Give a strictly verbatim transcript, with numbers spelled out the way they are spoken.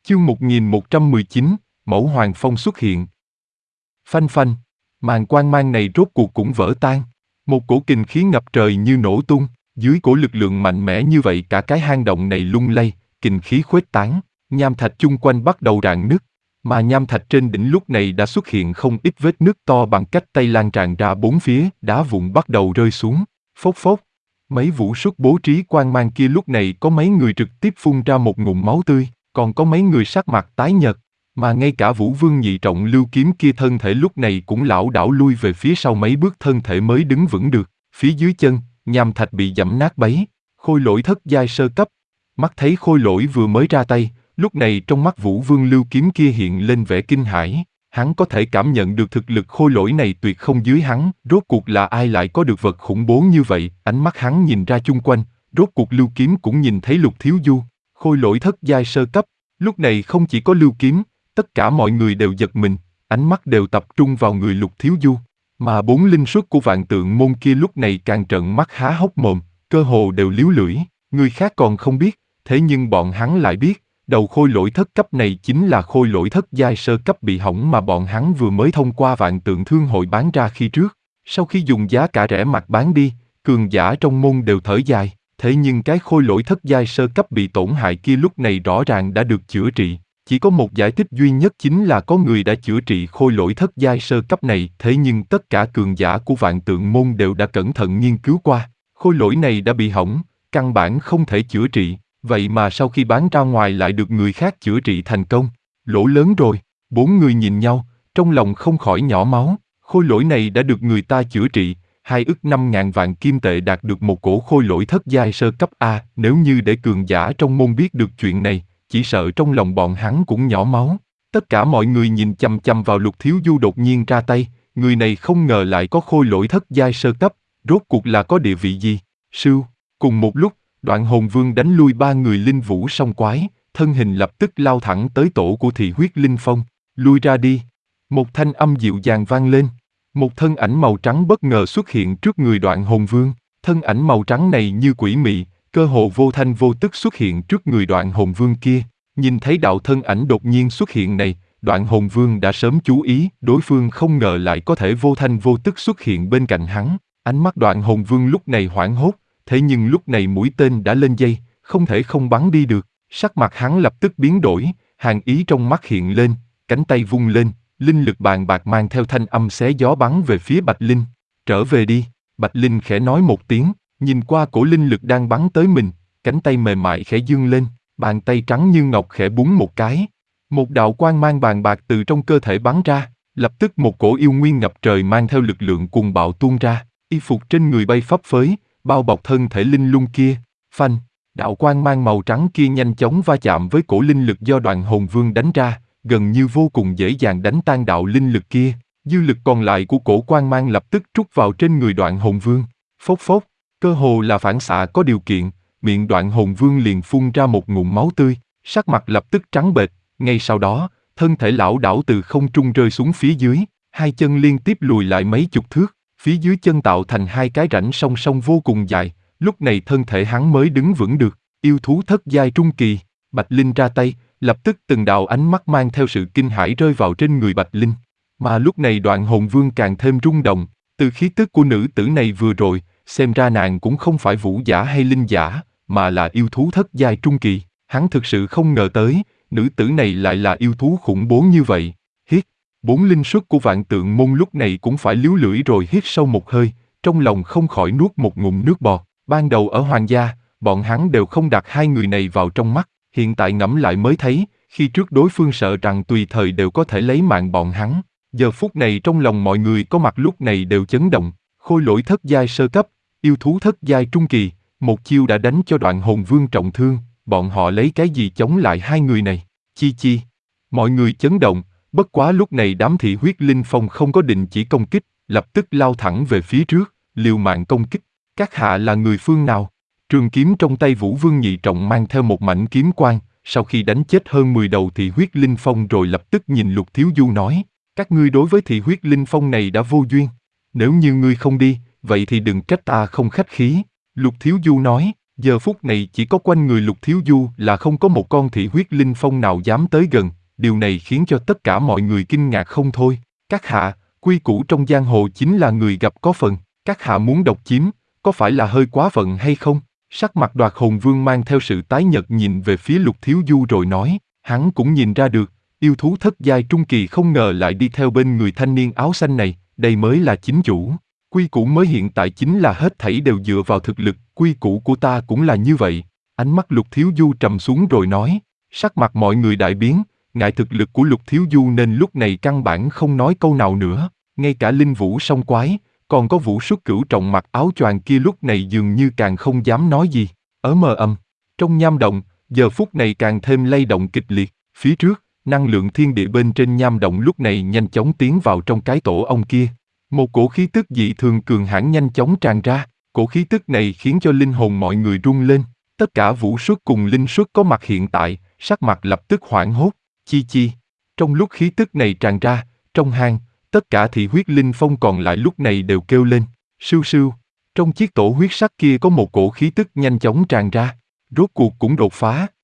Chương một nghìn một trăm mười chín, Mẫu Hoàng Phong xuất hiện. Phanh phanh, màn quang mang này rốt cuộc cũng vỡ tan. Một cổ kình khí ngập trời như nổ tung, dưới cổ lực lượng mạnh mẽ như vậy cả cái hang động này lung lay, kình khí khuếch tán, nham thạch chung quanh bắt đầu rạn nứt. Mà nham thạch trên đỉnh lúc này đã xuất hiện không ít vết nứt to bằng cách tay lan tràn ra bốn phía, đá vụn bắt đầu rơi xuống, phốc phốc. Mấy vũ xuất bố trí quang mang kia lúc này có mấy người trực tiếp phun ra một ngụm máu tươi, còn có mấy người sắc mặt tái nhợt, mà ngay cả Vũ Vương nhị trọng lưu kiếm kia thân thể lúc này cũng lảo đảo lui về phía sau mấy bước thân thể mới đứng vững được. Phía dưới chân, nham thạch bị giẫm nát bấy. Khôi Lỗi thất giai sơ cấp. Mắt thấy Khôi Lỗi vừa mới ra tay, lúc này trong mắt Vũ Vương lưu kiếm kia hiện lên vẻ kinh hãi. Hắn có thể cảm nhận được thực lực Khôi Lỗi này tuyệt không dưới hắn, rốt cuộc là ai lại có được vật khủng bố như vậy. Ánh mắt hắn nhìn ra chung quanh, rốt cuộc lưu kiếm cũng nhìn thấy Lục Thiếu Du. Khôi Lỗi thất giai sơ cấp. Lúc này không chỉ có lưu kiếm, tất cả mọi người đều giật mình, ánh mắt đều tập trung vào người Lục Thiếu Du. Mà bốn linh xuất của Vạn Tượng môn kia lúc này càng trợn mắt há hốc mồm, cơ hồ đều líu lưỡi. Người khác còn không biết, thế nhưng bọn hắn lại biết, đầu khôi lỗi thất cấp này chính là khôi lỗi thất giai sơ cấp bị hỏng mà bọn hắn vừa mới thông qua Vạn Tượng Thương hội bán ra khi trước. Sau khi dùng giá cả rẻ mặt bán đi, cường giả trong môn đều thở dài. Thế nhưng cái khôi lỗi thất giai sơ cấp bị tổn hại kia lúc này rõ ràng đã được chữa trị. Chỉ có một giải thích duy nhất chính là có người đã chữa trị khôi lỗi thất giai sơ cấp này. Thế nhưng tất cả cường giả của Vạn Tượng môn đều đã cẩn thận nghiên cứu qua. Khôi lỗi này đã bị hỏng, căn bản không thể chữa trị. Vậy mà sau khi bán ra ngoài lại được người khác chữa trị thành công. Lỗ lớn rồi. Bốn người nhìn nhau, trong lòng không khỏi nhỏ máu. Khôi lỗi này đã được người ta chữa trị. Hai ức năm ngàn vạn kim tệ đạt được một cổ khôi lỗi thất giai sơ cấp A. Nếu như để cường giả trong môn biết được chuyện này, chỉ sợ trong lòng bọn hắn cũng nhỏ máu. Tất cả mọi người nhìn chằm chằm vào Lục Thiếu Du đột nhiên ra tay. Người này không ngờ lại có khôi lỗi thất giai sơ cấp. Rốt cuộc là có địa vị gì? Sưu. Cùng một lúc, Đoạn Hồn Vương đánh lui ba người linh vũ song quái. Thân hình lập tức lao thẳng tới tổ của Thị Huyết Linh Phong. Lui ra đi. Một thanh âm dịu dàng vang lên. Một thân ảnh màu trắng bất ngờ xuất hiện trước người Đoạn Hồn Vương. Thân ảnh màu trắng này như quỷ mị, cơ hồ vô thanh vô tức xuất hiện trước người Đoạn Hồn Vương kia. Nhìn thấy đạo thân ảnh đột nhiên xuất hiện này, Đoạn Hồn Vương đã sớm chú ý, đối phương không ngờ lại có thể vô thanh vô tức xuất hiện bên cạnh hắn. Ánh mắt Đoạn Hồn Vương lúc này hoảng hốt, thế nhưng lúc này mũi tên đã lên dây, không thể không bắn đi được. Sắc mặt hắn lập tức biến đổi, hàn ý trong mắt hiện lên, cánh tay vung lên. Linh lực bàn bạc mang theo thanh âm xé gió bắn về phía Bạch Linh. Trở về đi. Bạch Linh khẽ nói một tiếng, nhìn qua cổ linh lực đang bắn tới mình, cánh tay mềm mại khẽ dương lên, bàn tay trắng như ngọc khẽ búng một cái. Một đạo quang mang bàn bạc từ trong cơ thể bắn ra, lập tức một cổ yêu nguyên ngập trời mang theo lực lượng cuồng bạo tuôn ra, y phục trên người bay phấp phới, bao bọc thân thể linh lung kia. Phanh, đạo quang mang màu trắng kia nhanh chóng va chạm với cổ linh lực do Đoạn Hồn Vương đánh ra, gần như vô cùng dễ dàng đánh tan đạo linh lực kia. Dư lực còn lại của cổ quang mang lập tức trút vào trên người Đoạn Hồn Vương. Phốc phốc, cơ hồ là phản xạ có điều kiện, miệng Đoạn Hồn Vương liền phun ra một ngụm máu tươi, sắc mặt lập tức trắng bệch. Ngay sau đó, thân thể lảo đảo từ không trung rơi xuống phía dưới, hai chân liên tiếp lùi lại mấy chục thước, phía dưới chân tạo thành hai cái rãnh song song vô cùng dài. Lúc này thân thể hắn mới đứng vững được. Yêu thú thất giai trung kỳ. Bạch Linh ra tay, lập tức từng đạo ánh mắt mang theo sự kinh hãi rơi vào trên người Bạch Linh. Mà lúc này Đoạn Hồn Vương càng thêm rung động, từ khí tức của nữ tử này vừa rồi, xem ra nàng cũng không phải vũ giả hay linh giả, mà là yêu thú thất giai trung kỳ. Hắn thực sự không ngờ tới, nữ tử này lại là yêu thú khủng bố như vậy. Hít, bốn linh xuất của Vạn Tượng môn lúc này cũng phải líu lưỡi rồi hít sâu một hơi, trong lòng không khỏi nuốt một ngụm nước bọt. Ban đầu ở Hoàng gia, bọn hắn đều không đặt hai người này vào trong mắt. Hiện tại ngẫm lại mới thấy, khi trước đối phương sợ rằng tùy thời đều có thể lấy mạng bọn hắn. Giờ phút này trong lòng mọi người có mặt lúc này đều chấn động. Khôi lỗi thất giai sơ cấp, yêu thú thất giai trung kỳ, một chiêu đã đánh cho Đoạn Hồn Vương trọng thương. Bọn họ lấy cái gì chống lại hai người này? Chi chi. Mọi người chấn động, bất quá lúc này đám Thị Huyết Linh Phong không có định chỉ công kích, lập tức lao thẳng về phía trước, liều mạng công kích. Các hạ là người phương nào? Trường kiếm trong tay Vũ Vương nhị trọng mang theo một mảnh kiếm quang, sau khi đánh chết hơn mười đầu Thị Huyết Linh Phong rồi lập tức nhìn Lục Thiếu Du nói, các ngươi đối với Thị Huyết Linh Phong này đã vô duyên. Nếu như ngươi không đi, vậy thì đừng trách ta không khách khí. Lục Thiếu Du nói, Giờ phút này chỉ có quanh người Lục Thiếu Du là không có một con thị huyết linh phong nào dám tới gần, điều này khiến cho tất cả mọi người kinh ngạc không thôi. Các hạ, quy củ trong giang hồ chính là người gặp có phần, các hạ muốn độc chiếm, có phải là hơi quá phận hay không? Sắc mặt Đoạt Hồn Vương mang theo sự tái nhợt nhìn về phía Lục Thiếu Du rồi nói, hắn cũng nhìn ra được, yêu thú thất giai trung kỳ không ngờ lại đi theo bên người thanh niên áo xanh này, đây mới là chính chủ. Quy củ mới hiện tại chính là hết thảy đều dựa vào thực lực, quy củ của ta cũng là như vậy. Ánh mắt Lục Thiếu Du trầm xuống rồi nói, sắc mặt mọi người đại biến, ngại thực lực của Lục Thiếu Du nên lúc này căn bản không nói câu nào nữa, ngay cả Linh Vũ song quái, còn có Vũ Xuất Cửu trọng mặc áo choàng kia lúc này dường như càng không dám nói gì. Ở mờ âm, trong nham động, giờ phút này càng thêm lay động kịch liệt, phía trước, năng lượng thiên địa bên trên nham động lúc này nhanh chóng tiến vào trong cái tổ ong kia. Một cổ khí tức dị thường cường hãn nhanh chóng tràn ra, cổ khí tức này khiến cho linh hồn mọi người rung lên. Tất cả Vũ Xuất cùng Linh Xuất có mặt hiện tại, sắc mặt lập tức hoảng hốt, chi chi. Trong lúc khí tức này tràn ra, trong hang, tất cả thị huyết linh phong còn lại lúc này đều kêu lên, sưu sưu. Trong chiếc tổ huyết sắc kia có một cổ khí tức nhanh chóng tràn ra, rốt cuộc cũng đột phá.